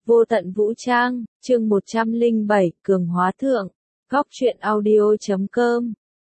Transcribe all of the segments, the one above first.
Vô tận vũ trang, chương 107, cường hóa thượng. Góc truyện audio.com.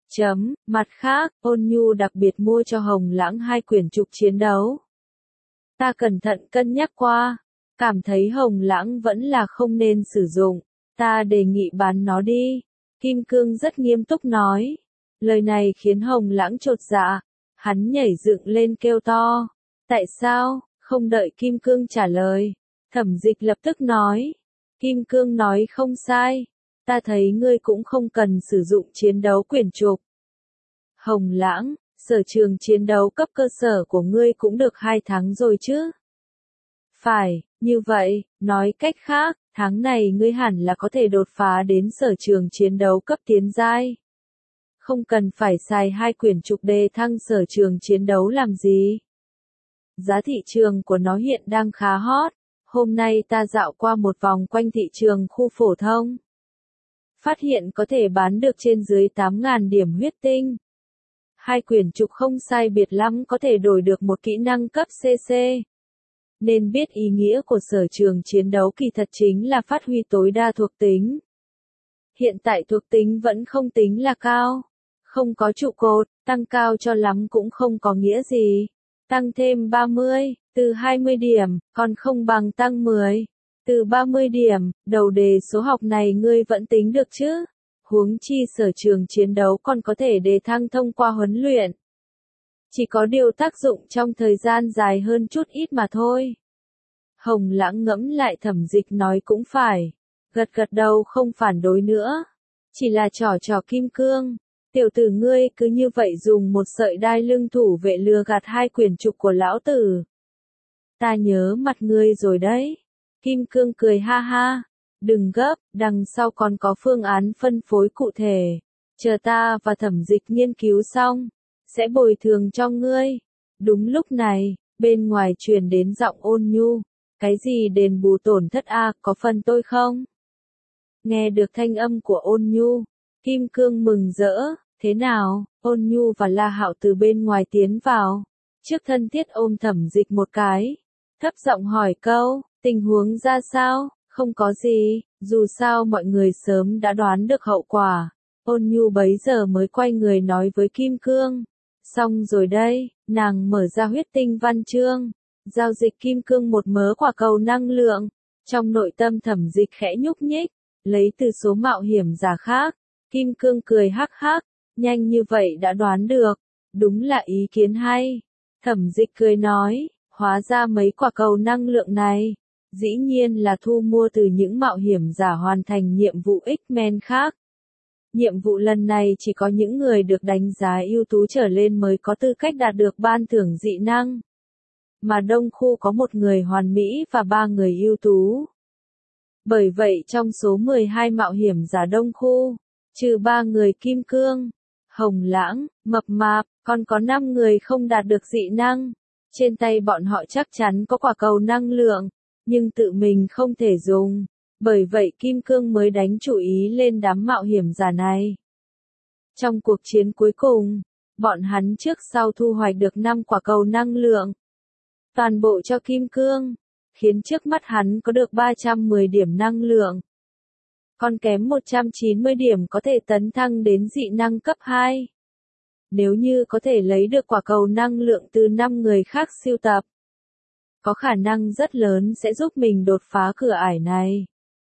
Mặt khác, Ôn Nhu đặc biệt mua cho Hồng Lãng 2 quyển trục chiến đấu. Ta cẩn thận cân nhắc qua, cảm thấy Hồng Lãng vẫn là không nên sử dụng, ta đề nghị bán nó đi. Kim Cương rất nghiêm túc nói. Lời này khiến Hồng Lãng chột dạ, hắn nhảy dựng lên kêu to. Tại sao? Không đợi Kim Cương trả lời, Thẩm Dịch lập tức nói. Kim Cương nói không sai, ta thấy ngươi cũng không cần sử dụng chiến đấu quyển trục. Hồng Lãng, sở trường chiến đấu cấp cơ sở của ngươi cũng được 2 tháng rồi chứ? Phải, như vậy, nói cách khác, tháng này ngươi hẳn là có thể đột phá đến sở trường chiến đấu cấp tiến giai. Không cần phải xài 2 quyển trục đề thăng sở trường chiến đấu làm gì. Giá thị trường của nó hiện đang khá hot. Hôm nay ta dạo qua một vòng quanh thị trường khu phổ thông. Phát hiện có thể bán được trên dưới 8.000 điểm huyết tinh. 2 quyển trục không sai biệt lắm có thể đổi được một kỹ năng cấp CC. Nên biết ý nghĩa của sở trường chiến đấu kỳ thật chính là phát huy tối đa thuộc tính. Hiện tại thuộc tính vẫn không tính là cao. Không có trụ cột, tăng cao cho lắm cũng không có nghĩa gì. Tăng thêm 30, từ 20 điểm, còn không bằng tăng 10, từ 30 điểm, đầu đề số học này ngươi vẫn tính được chứ? Huống chi sở trường chiến đấu còn có thể đề thăng thông qua huấn luyện. Chỉ có điều tác dụng trong thời gian dài hơn chút ít mà thôi. Hồng Lãng ngẫm lại Thẩm Dịch nói cũng phải. Gật gật đầu không phản đối nữa. Chỉ là trò Kim Cương. Tiểu tử ngươi cứ như vậy dùng một sợi đai lưng thủ vệ lừa gạt 2 quyển trục của lão tử. Ta nhớ mặt ngươi rồi đấy. Kim Cương cười ha ha. Đừng gấp, đằng sau còn có phương án phân phối cụ thể. Chờ ta và Thẩm Dịch nghiên cứu xong, sẽ bồi thường cho ngươi. Đúng lúc này, bên ngoài truyền đến giọng Ôn Nhu. Cái gì đền bù tổn thất a, có phần tôi không? Nghe được thanh âm của Ôn Nhu, Kim Cương mừng rỡ. Thế nào? Ôn Nhu và La Hạo từ bên ngoài tiến vào. Trước thân thiết ôm Thẩm Dịch một cái. Thấp giọng hỏi câu, tình huống ra sao? Không có gì, dù sao mọi người sớm đã đoán được hậu quả. Ôn Nhu bấy giờ mới quay người nói với Kim Cương. Xong rồi đây, nàng mở ra huyết tinh văn chương. Giao dịch Kim Cương một mớ quả cầu năng lượng. Trong nội tâm Thẩm Dịch khẽ nhúc nhích, lấy từ số mạo hiểm giả khác. Kim Cương cười hắc hắc. Nhanh như vậy đã đoán được, đúng là ý kiến hay. Thẩm Dịch cười nói, hóa ra mấy quả cầu năng lượng này, dĩ nhiên là thu mua từ những mạo hiểm giả hoàn thành nhiệm vụ X-Men khác. Nhiệm vụ lần này chỉ có những người được đánh giá ưu tú trở lên mới có tư cách đạt được ban thưởng dị năng. Mà Đông Khu có 1 người hoàn mỹ và 3 người ưu tú. Bởi vậy trong số 12 mạo hiểm giả Đông Khu, trừ 3 người Kim Cương, Hồng Lãng, Mập Mạp, còn có 5 người không đạt được dị năng. Trên tay bọn họ chắc chắn có quả cầu năng lượng, nhưng tự mình không thể dùng. Bởi vậy Kim Cương mới đánh chủ ý lên đám mạo hiểm giả này. Trong cuộc chiến cuối cùng, bọn hắn trước sau thu hoạch được 5 quả cầu năng lượng. Toàn bộ cho Kim Cương, khiến trước mắt hắn có được 310 điểm năng lượng. Còn kém 190 điểm có thể tấn thăng đến dị năng cấp 2. Nếu như có thể lấy được quả cầu năng lượng từ 5 người khác siêu tập, có khả năng rất lớn sẽ giúp mình đột phá cửa ải này.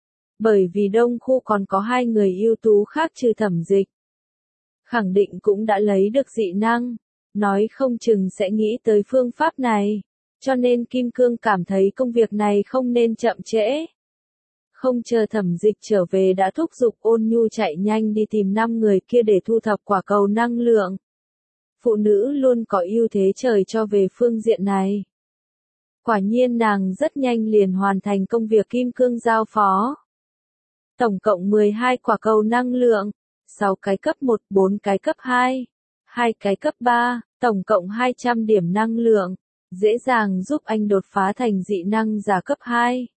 Bởi vì Đông Khu còn có 2 người ưu tú khác trừ Thẩm Dịch. Khẳng định cũng đã lấy được dị năng, nói không chừng sẽ nghĩ tới phương pháp này. Cho nên Kim Cương cảm thấy công việc này không nên chậm trễ. Không chờ Thẩm Dịch trở về đã thúc giục Ôn Nhu chạy nhanh đi tìm 5 người kia để thu thập quả cầu năng lượng. Phụ nữ luôn có ưu thế trời cho về phương diện này. Quả nhiên nàng rất nhanh liền hoàn thành công việc Kim Cương giao phó. Tổng cộng 12 quả cầu năng lượng, 6 cái cấp 1, 4 cái cấp 2, 2 cái cấp 3, tổng cộng 200 điểm năng lượng, dễ dàng giúp anh đột phá thành dị năng giả cấp 2.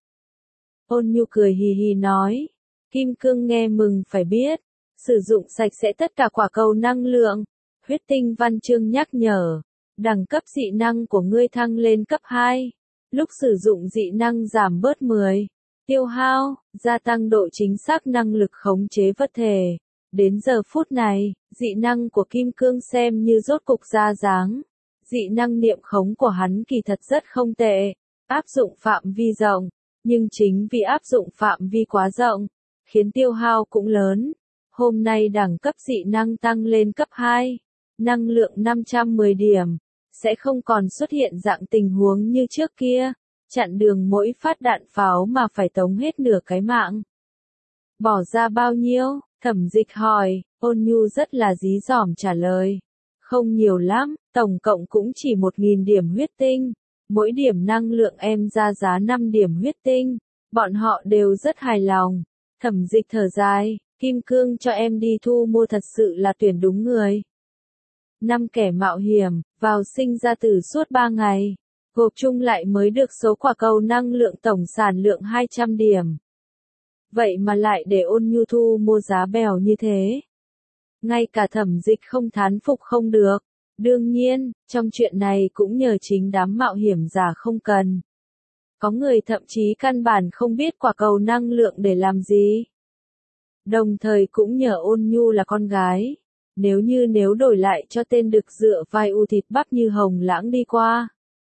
Ôn Nhu cười hì hì nói. Kim Cương nghe mừng phải biết. Sử dụng sạch sẽ tất cả quả cầu năng lượng. Huyết tinh văn chương nhắc nhở. Đẳng cấp dị năng của ngươi thăng lên cấp 2. Lúc sử dụng dị năng giảm bớt 10. tiêu hao, gia tăng độ chính xác năng lực khống chế vật thể. Đến giờ phút này, dị năng của Kim Cương xem như rốt cục ra dáng. Dị năng niệm khống của hắn kỳ thật rất không tệ, áp dụng phạm vi rộng, nhưng chính vì áp dụng phạm vi quá rộng, khiến tiêu hao cũng lớn. Hôm nay đẳng cấp dị năng tăng lên cấp 2, năng lượng 510 điểm, sẽ không còn xuất hiện dạng tình huống như trước kia, chặn đường mỗi phát đạn pháo mà phải tống hết nửa cái mạng. Bỏ ra bao nhiêu? Thẩm Dịch hỏi. Ôn Nhu rất là dí dỏm trả lời. Không nhiều lắm, tổng cộng cũng chỉ 1.000 điểm huyết tinh. Mỗi điểm năng lượng em ra giá 5 điểm huyết tinh. Bọn họ đều rất hài lòng. Thẩm Dịch thở dài, Kim Cương cho em đi thu mua thật sự là tuyển đúng người. 5 kẻ mạo hiểm, vào sinh ra tử suốt 3 ngày. Gộp chung lại mới được số quả cầu năng lượng tổng sản lượng 200 điểm. Vậy mà lại để Ôn Nhu thu mua giá bèo như thế. Ngay cả Thẩm Dịch không thán phục không được. Đương nhiên, trong chuyện này cũng nhờ chính đám mạo hiểm giả không cần. Có người thậm chí căn bản không biết quả cầu năng lượng để làm gì. Đồng thời cũng nhờ Ôn Nhu là con gái. Nếu đổi lại cho tên đực dựa vai u thịt bắp như Hồng Lãng đi qua,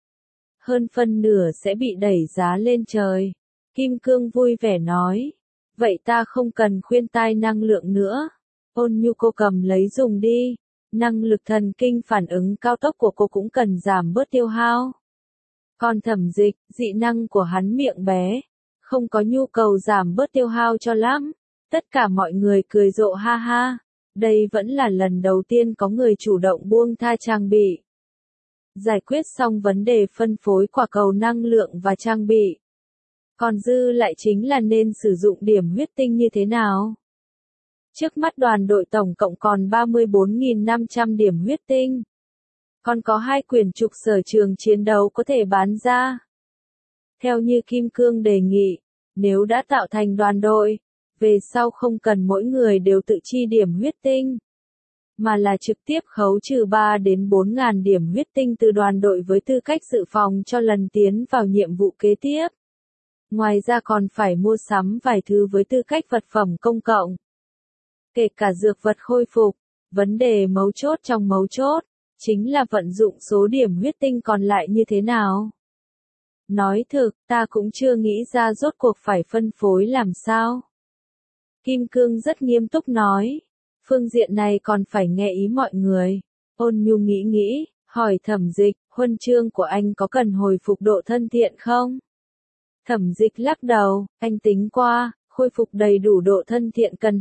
hơn phân nửa sẽ bị đẩy giá lên trời. Kim Cương vui vẻ nói. Vậy ta không cần khuyên tai năng lượng nữa. Ôn Nhu cô cầm lấy dùng đi. Năng lực thần kinh phản ứng cao tốc của cô cũng cần giảm bớt tiêu hao. Còn Thẩm Dịch, dị năng của hắn miệng bé, không có nhu cầu giảm bớt tiêu hao cho lắm. Tất cả mọi người cười rộ ha ha. Đây vẫn là lần đầu tiên có người chủ động buông tha trang bị. Giải quyết xong vấn đề phân phối quả cầu năng lượng và trang bị. Còn dư lại chính là nên sử dụng điểm huyết tinh như thế nào. Trước mắt đoàn đội tổng cộng còn 34.500 điểm huyết tinh. Còn có 2 quyển trục sở trường chiến đấu có thể bán ra. Theo như Kim Cương đề nghị, nếu đã tạo thành đoàn đội, về sau không cần mỗi người đều tự chi điểm huyết tinh, mà là trực tiếp khấu trừ 3 đến 4.000 điểm huyết tinh từ đoàn đội với tư cách dự phòng cho lần tiến vào nhiệm vụ kế tiếp. Ngoài ra còn phải mua sắm vài thứ với tư cách vật phẩm công cộng. Kể cả dược vật khôi phục, vấn đề mấu chốt trong mấu chốt, chính là vận dụng số điểm huyết tinh còn lại như thế nào. Nói thực, ta cũng chưa nghĩ ra rốt cuộc phải phân phối làm sao. Kim Cương rất nghiêm túc nói. Phương diện này còn phải nghe ý mọi người. Ôn Nhu nghĩ, hỏi Thẩm Dịch, huân chương của anh có cần hồi phục độ thân thiện không? Thẩm Dịch lắc đầu, anh tính qua, khôi phục đầy đủ độ thân thiện cần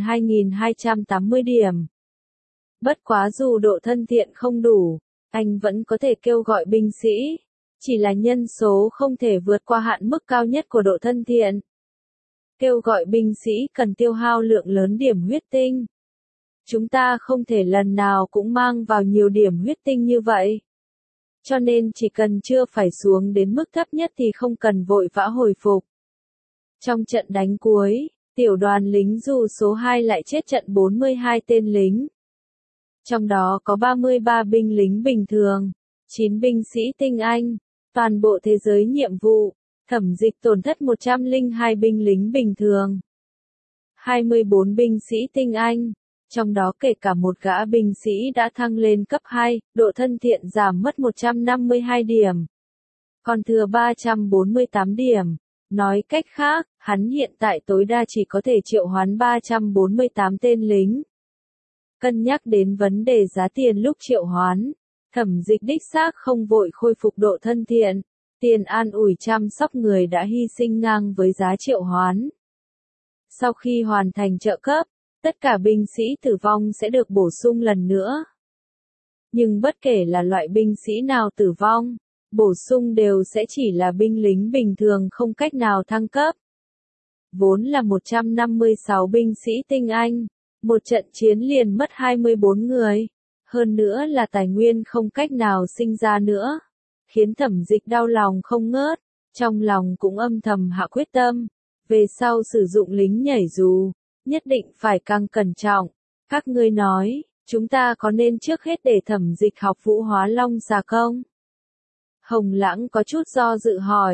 2.280 điểm. Bất quá dù độ thân thiện không đủ, anh vẫn có thể kêu gọi binh sĩ. Chỉ là nhân số không thể vượt qua hạn mức cao nhất của độ thân thiện. Kêu gọi binh sĩ cần tiêu hao lượng lớn điểm huyết tinh. Chúng ta không thể lần nào cũng mang vào nhiều điểm huyết tinh như vậy. Cho nên chỉ cần chưa phải xuống đến mức thấp nhất thì không cần vội vã hồi phục. Trong trận đánh cuối, tiểu đoàn lính dù số 2 lại chết trận 42 tên lính. Trong đó có 33 binh lính bình thường, 9 binh sĩ tinh anh, toàn bộ thế giới nhiệm vụ. Thẩm Dịch tổn thất 102 binh lính bình thường, 24 binh sĩ tinh anh, trong đó kể cả một gã binh sĩ đã thăng lên cấp 2, độ thân thiện giảm mất 152 điểm. Còn thừa 348 điểm. Nói cách khác, hắn hiện tại tối đa chỉ có thể triệu hoán 348 tên lính. Cân nhắc đến vấn đề giá tiền lúc triệu hoán, Thẩm Dịch đích xác không vội khôi phục độ thân thiện. Tiền an ủi chăm sóc người đã hy sinh ngang với giá triệu hoán. Sau khi hoàn thành trợ cấp, tất cả binh sĩ tử vong sẽ được bổ sung lần nữa. Nhưng bất kể là loại binh sĩ nào tử vong, bổ sung đều sẽ chỉ là binh lính bình thường không cách nào thăng cấp. Vốn là 156 binh sĩ tinh anh, một trận chiến liền mất 24 người, hơn nữa là tài nguyên không cách nào sinh ra nữa. Khiến Thẩm Dịch đau lòng không ngớt, trong lòng cũng âm thầm hạ quyết tâm, về sau sử dụng lính nhảy dù, nhất định phải càng cẩn trọng. Các ngươi nói, chúng ta có nên trước hết để Thẩm Dịch học Vũ Hóa Long xà không? Hồng Lãng có chút do dự hỏi,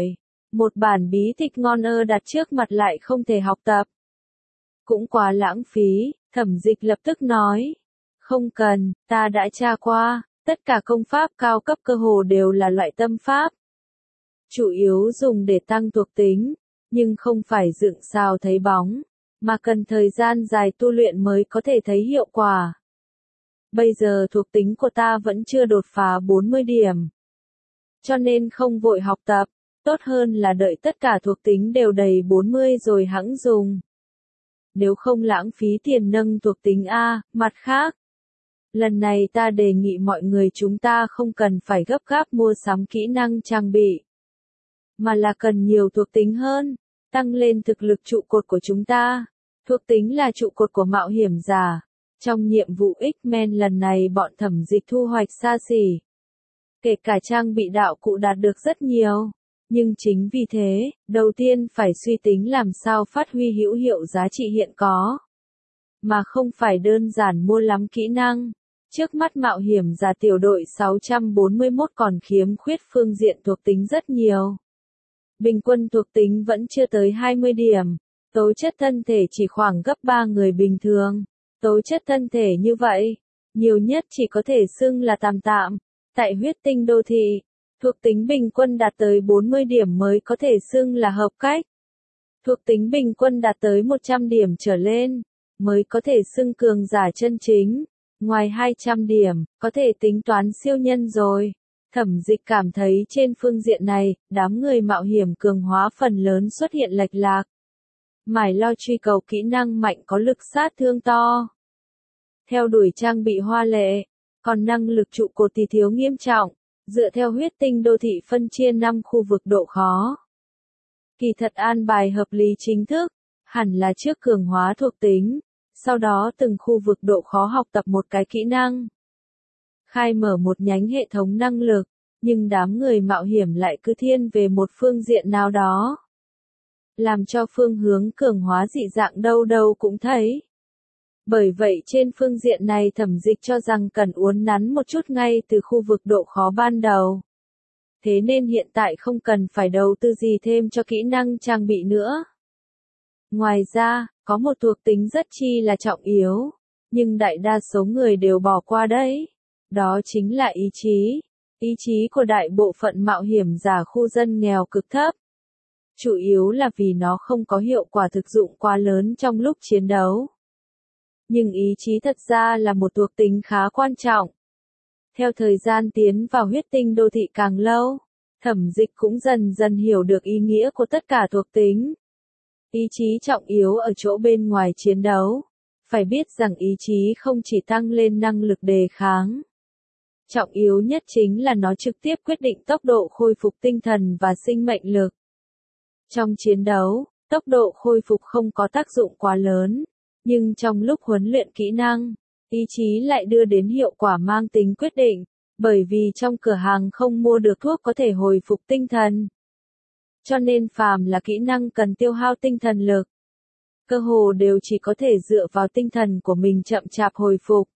Một bản bí tịch ngon đặt trước mặt lại không thể học tập. Cũng quá lãng phí, Thẩm Dịch lập tức nói. Không cần, ta đã tra qua, tất cả công pháp cao cấp cơ hồ đều là loại tâm pháp. Chủ yếu dùng để tăng thuộc tính, nhưng không phải dựng sao thấy bóng, mà cần thời gian dài tu luyện mới có thể thấy hiệu quả. Bây giờ thuộc tính của ta vẫn chưa đột phá 40 điểm. Cho nên không vội học tập, tốt hơn là đợi tất cả thuộc tính đều đầy 40 rồi hẵng dùng. Nếu không lãng phí tiền nâng thuộc tính A, mặt khác. Lần này ta đề nghị mọi người chúng ta không cần phải gấp gáp mua sắm kỹ năng trang bị, mà là cần nhiều thuộc tính hơn, tăng lên thực lực trụ cột của chúng ta. Thuộc tính là trụ cột của mạo hiểm giả. Trong nhiệm vụ X-Men lần này bọn Thẩm Dịch thu hoạch xa xỉ. Kể cả trang bị đạo cụ đạt được rất nhiều. Nhưng chính vì thế, đầu tiên phải suy tính làm sao phát huy hữu hiệu giá trị hiện có. Mà không phải đơn giản mua lắm kỹ năng. Trước mắt mạo hiểm giả tiểu đội 641 còn khiếm khuyết phương diện thuộc tính rất nhiều. Bình quân thuộc tính vẫn chưa tới 20 điểm. Tố chất thân thể chỉ khoảng gấp 3 người bình thường. Tố chất thân thể như vậy, nhiều nhất chỉ có thể xưng là tạm tạm. Tại huyết tinh đô thị, thuộc tính bình quân đạt tới 40 điểm mới có thể xưng là hợp cách. Thuộc tính bình quân đạt tới 100 điểm trở lên, mới có thể xưng cường giả chân chính. Ngoài 200 điểm, có thể tính toán siêu nhân rồi. Thẩm Dịch cảm thấy trên phương diện này, đám người mạo hiểm cường hóa phần lớn xuất hiện lệch lạc. Mải lo truy cầu kỹ năng mạnh có lực sát thương to. Theo đuổi trang bị hoa lệ, còn năng lực trụ cột thì thiếu nghiêm trọng, dựa theo huyết tinh đô thị phân chia 5 khu vực độ khó. Kỳ thật an bài hợp lý chính thức, hẳn là trước cường hóa thuộc tính, sau đó từng khu vực độ khó học tập một cái kỹ năng. Khai mở một nhánh hệ thống năng lực, nhưng đám người mạo hiểm lại cứ thiên về một phương diện nào đó. Làm cho phương hướng cường hóa dị dạng đâu đâu cũng thấy. Bởi vậy trên phương diện này Thẩm Dịch cho rằng cần uốn nắn một chút ngay từ khu vực độ khó ban đầu. Thế nên hiện tại không cần phải đầu tư gì thêm cho kỹ năng trang bị nữa. Ngoài ra, có một thuộc tính rất chi là trọng yếu, nhưng đại đa số người đều bỏ qua đấy. Đó chính là ý chí. Ý chí của đại bộ phận mạo hiểm giả khu dân nghèo cực thấp. Chủ yếu là vì nó không có hiệu quả thực dụng quá lớn trong lúc chiến đấu. Nhưng ý chí thật ra là một thuộc tính khá quan trọng. Theo thời gian tiến vào huyết tinh đô thị càng lâu, Thẩm Dịch cũng dần dần hiểu được ý nghĩa của tất cả thuộc tính. Ý chí trọng yếu ở chỗ bên ngoài chiến đấu. Phải biết rằng ý chí không chỉ tăng lên năng lực đề kháng. Trọng yếu nhất chính là nó trực tiếp quyết định tốc độ khôi phục tinh thần và sinh mệnh lực. Trong chiến đấu, tốc độ khôi phục không có tác dụng quá lớn, nhưng trong lúc huấn luyện kỹ năng, ý chí lại đưa đến hiệu quả mang tính quyết định, bởi vì trong cửa hàng không mua được thuốc có thể hồi phục tinh thần. Cho nên phàm là kỹ năng cần tiêu hao tinh thần lực, cơ hồ đều chỉ có thể dựa vào tinh thần của mình chậm chạp hồi phục.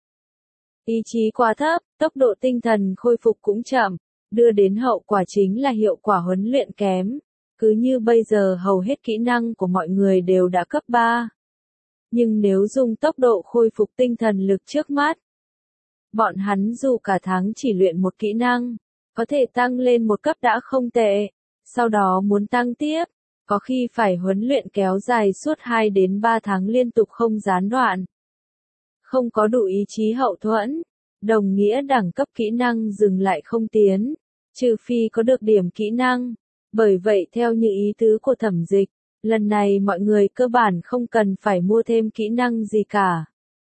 Ý chí quá thấp, tốc độ tinh thần khôi phục cũng chậm, đưa đến hậu quả chính là hiệu quả huấn luyện kém. Cứ như bây giờ hầu hết kỹ năng của mọi người đều đã cấp 3. Nhưng nếu dùng tốc độ khôi phục tinh thần lực trước mắt, bọn hắn dù cả tháng chỉ luyện một kỹ năng, có thể tăng lên một cấp đã không tệ. Sau đó muốn tăng tiếp, có khi phải huấn luyện kéo dài suốt 2 đến 3 tháng liên tục không gián đoạn. Không có đủ ý chí hậu thuẫn, đồng nghĩa đẳng cấp kỹ năng dừng lại không tiến, trừ phi có được điểm kỹ năng. Bởi vậy theo như ý tứ của Thẩm Dịch, lần này mọi người cơ bản không cần phải mua thêm kỹ năng gì cả,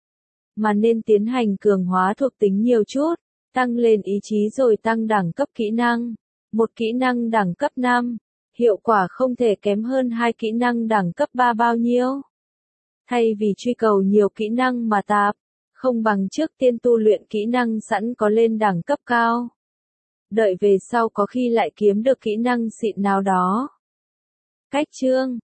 mà nên tiến hành cường hóa thuộc tính nhiều chút, tăng lên ý chí rồi tăng đẳng cấp kỹ năng. Một kỹ năng đẳng cấp 5, hiệu quả không thể kém hơn 2 kỹ năng đẳng cấp 3 bao nhiêu. Thay vì truy cầu nhiều kỹ năng mà tạp, không bằng trước tiên tu luyện kỹ năng sẵn có lên đẳng cấp cao. Đợi về sau có khi lại kiếm được kỹ năng xịn nào đó. Cách chương